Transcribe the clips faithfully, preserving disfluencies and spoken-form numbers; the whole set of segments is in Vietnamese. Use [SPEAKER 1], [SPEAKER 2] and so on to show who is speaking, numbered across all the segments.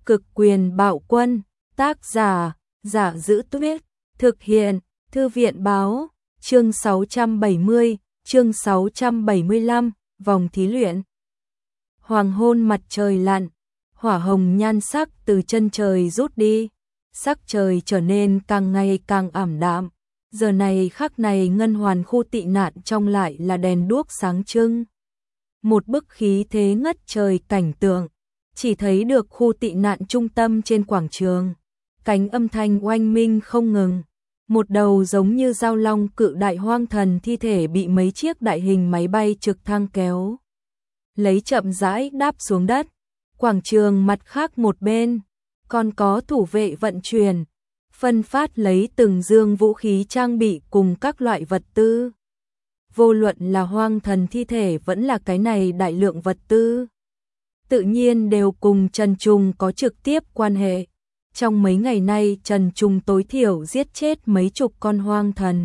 [SPEAKER 1] Cực quyền bạo quân, tác giả, Giả Giữ Tuyết, thực hiện, Thư viện báo, chương sáu trăm bảy mươi, chương sáu trăm bảy mươi lăm, vòng thí luyện. Hoàng hôn mặt trời lặn, hỏa hồng nhan sắc từ chân trời rút đi, sắc trời trở nên càng ngày càng ảm đạm. Giờ này khắc này ngân hoàn khu tị nạn trong lại là đèn đuốc sáng trưng. Một bức khí thế ngất trời cảnh tượng, chỉ thấy được khu tị nạn trung tâm trên quảng trường. Cánh âm thanh oanh minh không ngừng, một đầu giống như dao long cự đại hoang thần thi thể bị mấy chiếc đại hình máy bay trực thăng kéo lấy chậm rãi đáp xuống đất. Quảng trường mặt khác một bên, còn có thủ vệ vận chuyển, phân phát lấy từng dương vũ khí trang bị cùng các loại vật tư. Vô luận là hoang thần thi thể vẫn là cái này đại lượng vật tư, tự nhiên đều cùng Trần Trùng có trực tiếp quan hệ. Trong mấy ngày nay Trần Trùng tối thiểu giết chết mấy chục con hoang thần,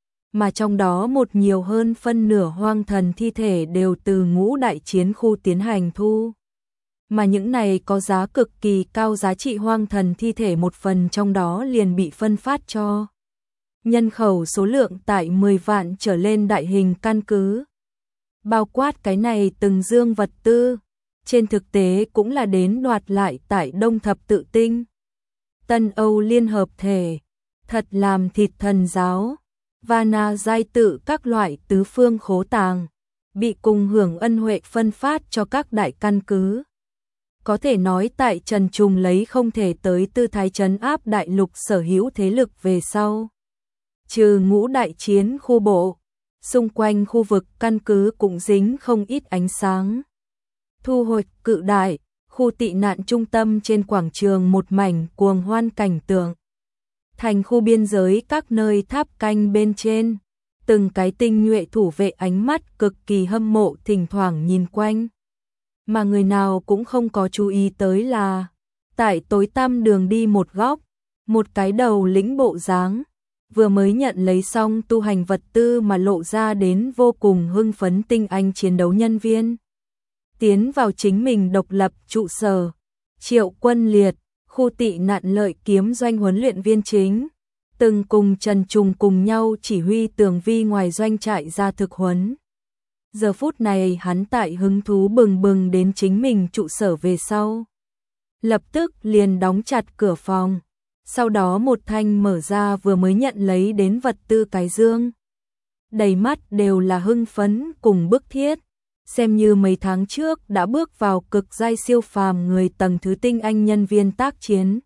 [SPEAKER 1] mà trong đó một nhiều hơn phân nửa hoang thần thi thể đều từ ngũ đại chiến khu tiến hành thu. Mà những này có giá cực kỳ cao giá trị hoang thần thi thể một phần trong đó liền bị phân phát cho nhân khẩu số lượng tại mười vạn trở lên đại hình căn cứ. Bao quát cái này từng dương vật tư, trên thực tế cũng là đến đoạt lại tại Đông Thập Tự Tinh. Tân Âu Liên Hợp Thể, thật làm thịt thần giáo, và na giai tự các loại tứ phương khố tàng, bị cùng hưởng ân huệ phân phát cho các đại căn cứ. Có thể nói tại Trần Trùng lấy không thể tới tư thái trấn áp đại lục sở hữu thế lực về sau. Trừ ngũ đại chiến khu bộ, xung quanh khu vực căn cứ cũng dính không ít ánh sáng. Thu hoạch cự đại, khu tị nạn trung tâm trên quảng trường một mảnh cuồng hoan cảnh tượng. Thành khu biên giới các nơi tháp canh bên trên, từng cái tinh nhuệ thủ vệ ánh mắt cực kỳ hâm mộ thỉnh thoảng nhìn quanh. Mà người nào cũng không có chú ý tới là, tại tối tăm đường đi một góc, một cái đầu lĩnh bộ dáng, vừa mới nhận lấy xong tu hành vật tư mà lộ ra đến vô cùng hưng phấn tinh anh chiến đấu nhân viên. Tiến vào chính mình độc lập trụ sở, Triệu Quân Liệt, khu tị nạn lợi kiếm doanh huấn luyện viên chính, từng cùng Trần Trùng cùng nhau chỉ huy tường vi ngoài doanh trại ra thực huấn. Giờ phút này hắn tại hứng thú bừng bừng đến chính mình trụ sở về sau. Lập tức liền đóng chặt cửa phòng, sau đó một thanh mở ra vừa mới nhận lấy đến vật tư cái dương. Đầy mắt đều là hưng phấn cùng bức thiết, xem như mấy tháng trước đã bước vào cực giai siêu phàm người tầng thứ tinh anh nhân viên tác chiến.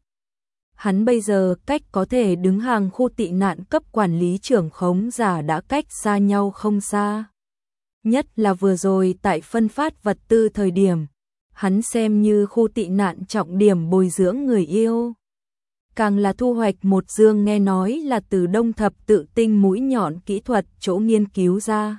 [SPEAKER 1] Hắn bây giờ cách có thể đứng hàng khu tị nạn cấp quản lý trưởng khống giả đã cách xa nhau không xa. Nhất là vừa rồi tại phân phát vật tư thời điểm, hắn xem như khu tị nạn trọng điểm bồi dưỡng người yêu. Càng là thu hoạch một dương nghe nói là từ Đông Thập Tự Tinh mũi nhọn kỹ thuật chỗ nghiên cứu ra.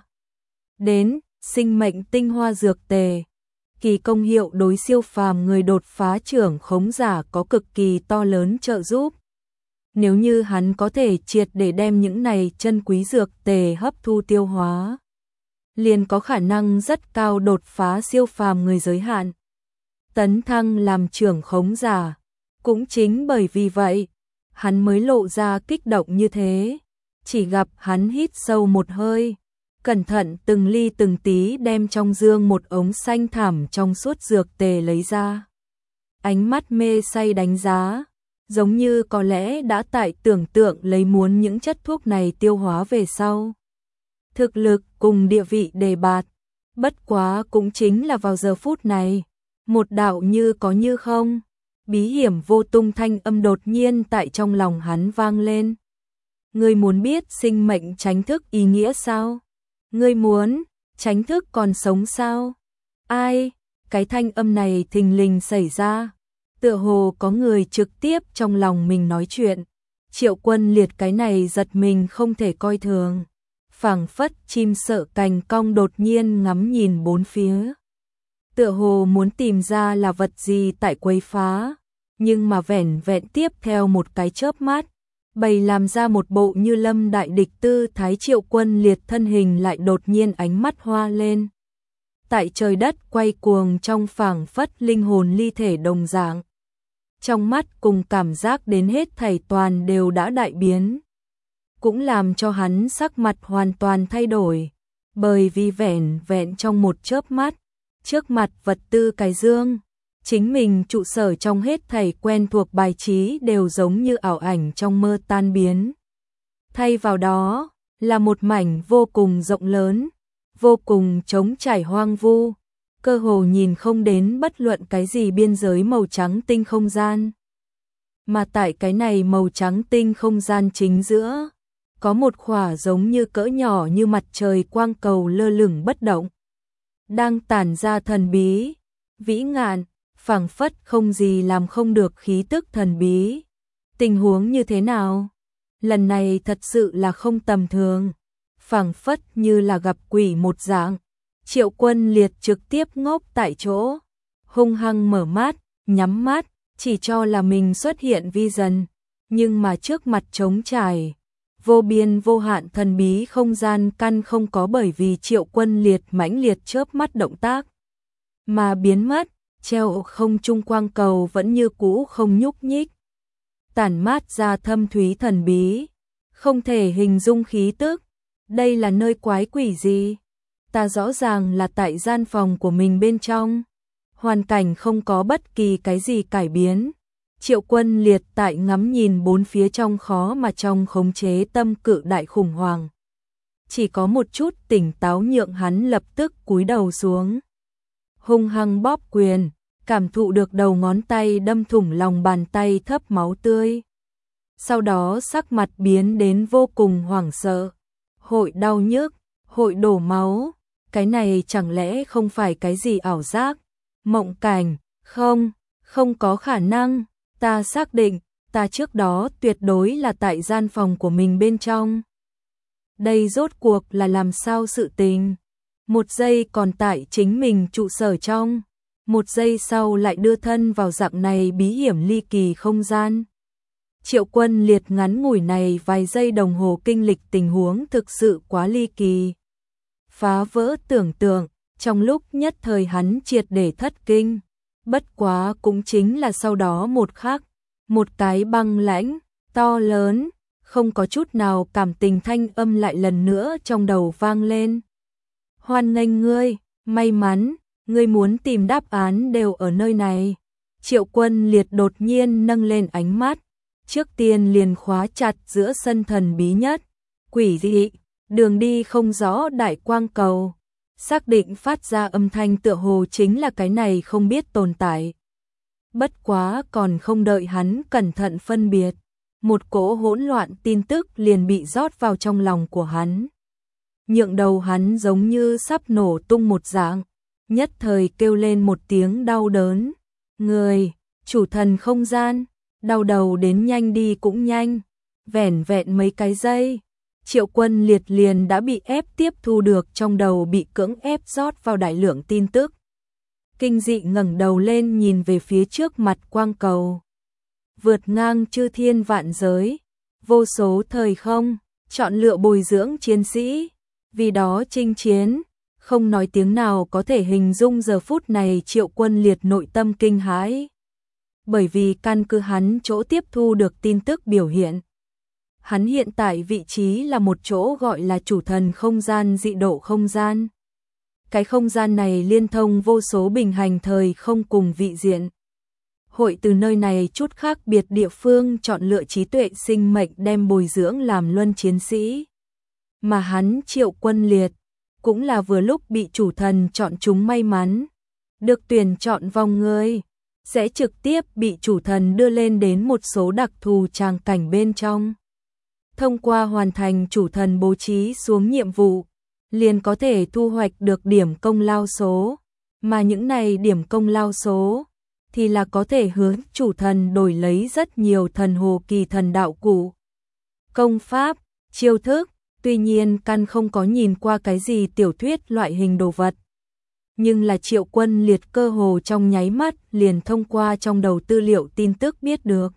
[SPEAKER 1] Đến, sinh mệnh tinh hoa dược tề, kỳ công hiệu đối siêu phàm người đột phá trưởng khống giả có cực kỳ to lớn trợ giúp. Nếu như hắn có thể triệt để đem những này chân quý dược tề hấp thu tiêu hóa, liền có khả năng rất cao đột phá siêu phàm người giới hạn, tấn thăng làm trưởng khống giả. Cũng chính bởi vì vậy, hắn mới lộ ra kích động như thế. Chỉ gặp hắn hít sâu một hơi, cẩn thận từng ly từng tí đem trong dương một ống xanh thảm trong suốt dược tề lấy ra. Ánh mắt mê say đánh giá, giống như có lẽ đã tại tưởng tượng lấy muốn những chất thuốc này tiêu hóa về sau. Thực lực cùng địa vị đề bạt, bất quá cũng chính là vào giờ phút này, một đạo như có như không, bí hiểm vô tung thanh âm đột nhiên tại trong lòng hắn vang lên. Ngươi muốn biết sinh mệnh tránh thức ý nghĩa sao? Ngươi muốn tránh thức còn sống sao? Ai? Cái thanh âm này thình lình xảy ra, tựa hồ có người trực tiếp trong lòng mình nói chuyện. Triệu Quân Liệt cái này giật mình không thể coi thường, phảng phất chim sợ cành cong đột nhiên ngắm nhìn bốn phía. Tựa hồ muốn tìm ra là vật gì tại quấy phá, nhưng mà vẻn vẹn tiếp theo một cái chớp mắt, bày làm ra một bộ như lâm đại địch tư thái Triệu Quân Liệt thân hình lại đột nhiên ánh mắt hoa lên. Tại trời đất quay cuồng trong phảng phất linh hồn ly thể đồng dạng. trong mắt cùng cảm giác đến hết thảy toàn đều đã đại biến. Cũng làm cho hắn sắc mặt hoàn toàn thay đổi, bởi vì vẻn vẹn trong một chớp mắt, trước mặt vật tư cái dương, chính mình trụ sở trong hết thảy quen thuộc bài trí đều giống như ảo ảnh trong mơ tan biến. Thay vào đó, là một mảnh vô cùng rộng lớn, vô cùng trống trải hoang vu, cơ hồ nhìn không đến bất luận cái gì biên giới màu trắng tinh không gian. Mà tại cái này màu trắng tinh không gian chính giữa, có một khỏa giống như cỡ nhỏ như mặt trời quang cầu lơ lửng bất động, đang tản ra thần bí, vĩ ngạn, phảng phất không gì làm không được khí tức thần bí. Tình huống như thế nào? Lần này thật sự là không tầm thường, phảng phất như là gặp quỷ một dạng. Triệu Quân Liệt trực tiếp ngốc tại chỗ, hung hăng mở mắt, nhắm mắt, chỉ cho là mình xuất hiện vision, nhưng mà trước mặt trống trải, vô biên vô hạn thần bí không gian căn không có bởi vì Triệu Quân Liệt mãnh liệt chớp mắt động tác mà biến mất, treo không trung quang cầu vẫn như cũ không nhúc nhích, tản mát ra thâm thúy thần bí, không thể hình dung khí tức. Đây là nơi quái quỷ gì? Ta rõ ràng là tại gian phòng của mình bên trong, hoàn cảnh không có bất kỳ cái gì cải biến. Triệu Quân Liệt tại ngắm nhìn bốn phía trong khó mà trong khống chế tâm cự đại khủng hoảng. Chỉ có một chút tỉnh táo nhượng hắn lập tức cúi đầu xuống, hung hăng bóp quyền, cảm thụ được đầu ngón tay đâm thủng lòng bàn tay thấp máu tươi. Sau đó sắc mặt biến đến vô cùng hoảng sợ, hội đau nhức, hội đổ máu, cái này chẳng lẽ không phải cái gì ảo giác, mộng cảnh, không, không có khả năng, ta xác định, ta trước đó tuyệt đối là tại gian phòng của mình bên trong. Đây rốt cuộc là làm sao sự tình? Một giây còn tại chính mình trụ sở trong, một giây sau lại đưa thân vào dạng này bí hiểm ly kỳ không gian. Triệu Quân Liệt ngắn ngủi này vài giây đồng hồ kinh lịch tình huống thực sự quá ly kỳ, phá vỡ tưởng tượng, trong lúc nhất thời hắn triệt để thất kinh. Bất quá cũng chính là sau đó một khắc, một cái băng lãnh, to lớn, không có chút nào cảm tình thanh âm lại lần nữa trong đầu vang lên. Hoan nghênh ngươi, may mắn, ngươi muốn tìm đáp án đều ở nơi này. Triệu Quân Liệt đột nhiên nâng lên ánh mắt, trước tiên liền khóa chặt giữa sân thần bí nhất, quỷ dị, đường đi không rõ đại quang cầu, xác định phát ra âm thanh tựa hồ chính là cái này không biết tồn tại. Bất quá còn không đợi hắn cẩn thận phân biệt, một cỗ hỗn loạn tin tức liền bị rót vào trong lòng của hắn. Nhượng đầu hắn giống như sắp nổ tung một dạng, nhất thời kêu lên một tiếng đau đớn. Người, chủ thần không gian, đau đầu đến nhanh đi cũng nhanh, vẻn vẹn mấy cái giây. Triệu Quân Liệt liền đã bị ép tiếp thu được trong đầu bị cưỡng ép rót vào đại lượng tin tức. Kinh dị ngẩng đầu lên nhìn về phía trước mặt quang cầu. Vượt ngang chư thiên vạn giới, vô số thời không, chọn lựa bồi dưỡng chiến sĩ, vì đó chinh chiến, không nói tiếng nào có thể hình dung giờ phút này Triệu Quân Liệt nội tâm kinh hãi. Bởi vì căn cứ hắn chỗ tiếp thu được tin tức biểu hiện, hắn hiện tại vị trí là một chỗ gọi là chủ thần không gian dị độ không gian. Cái không gian này liên thông vô số bình hành thời không cùng vị diện. Hội từ nơi này chút khác biệt địa phương chọn lựa trí tuệ sinh mệnh đem bồi dưỡng làm luân chiến sĩ. Mà hắn Triệu Quân Liệt cũng là vừa lúc bị chủ thần chọn chúng may mắn, được tuyển chọn vòng người, sẽ trực tiếp bị chủ thần đưa lên đến một số đặc thù tràng cảnh bên trong. Thông qua hoàn thành chủ thần bố trí xuống nhiệm vụ, liền có thể thu hoạch được điểm công lao số, mà những này điểm công lao số thì là có thể hướng chủ thần đổi lấy rất nhiều thần hồ kỳ thần đạo cụ, công pháp, chiêu thức, tuy nhiên căn không có nhìn qua cái gì tiểu thuyết loại hình đồ vật. Nhưng là Triệu Quân Liệt cơ hồ trong nháy mắt liền thông qua trong đầu tư liệu tin tức biết được.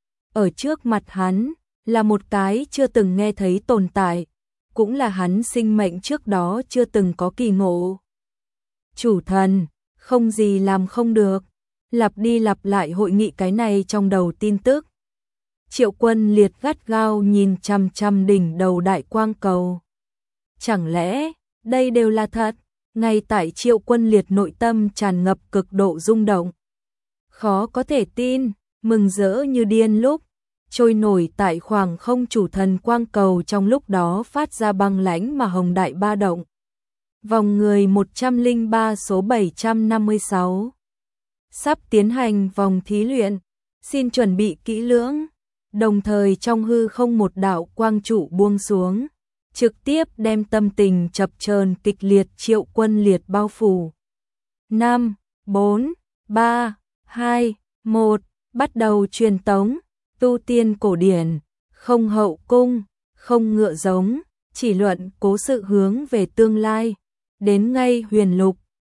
[SPEAKER 1] Ở trước mặt hắn là một cái chưa từng nghe thấy tồn tại, cũng là hắn sinh mệnh trước đó chưa từng có kỳ ngộ. Chủ thần, không gì làm không được, lặp đi lặp lại hội nghị cái này trong đầu tin tức. Triệu Quân Liệt gắt gao nhìn chằm chằm đỉnh đầu đại quang cầu. Chẳng lẽ, đây đều là thật? Ngay tại Triệu Quân Liệt nội tâm tràn ngập cực độ rung động. Khó có thể tin, mừng rỡ như điên lúc, trôi nổi tại khoảng không chủ thần quang cầu trong lúc đó phát ra băng lãnh mà hồng đại ba động. Vòng người một trăm lẻ ba số bảy trăm năm mươi sáu. Sắp tiến hành vòng thí luyện, xin chuẩn bị kỹ lưỡng. Đồng thời trong hư không một đạo quang trụ buông xuống, trực tiếp đem tâm tình chập chờn kịch liệt Triệu Quân Liệt bao phủ. năm, bốn, ba, hai, một, bắt đầu truyền tống, tu tiên cổ điển, không hậu cung, không ngựa giống, chỉ luận cố sự hướng về tương lai, đến ngay huyền lục,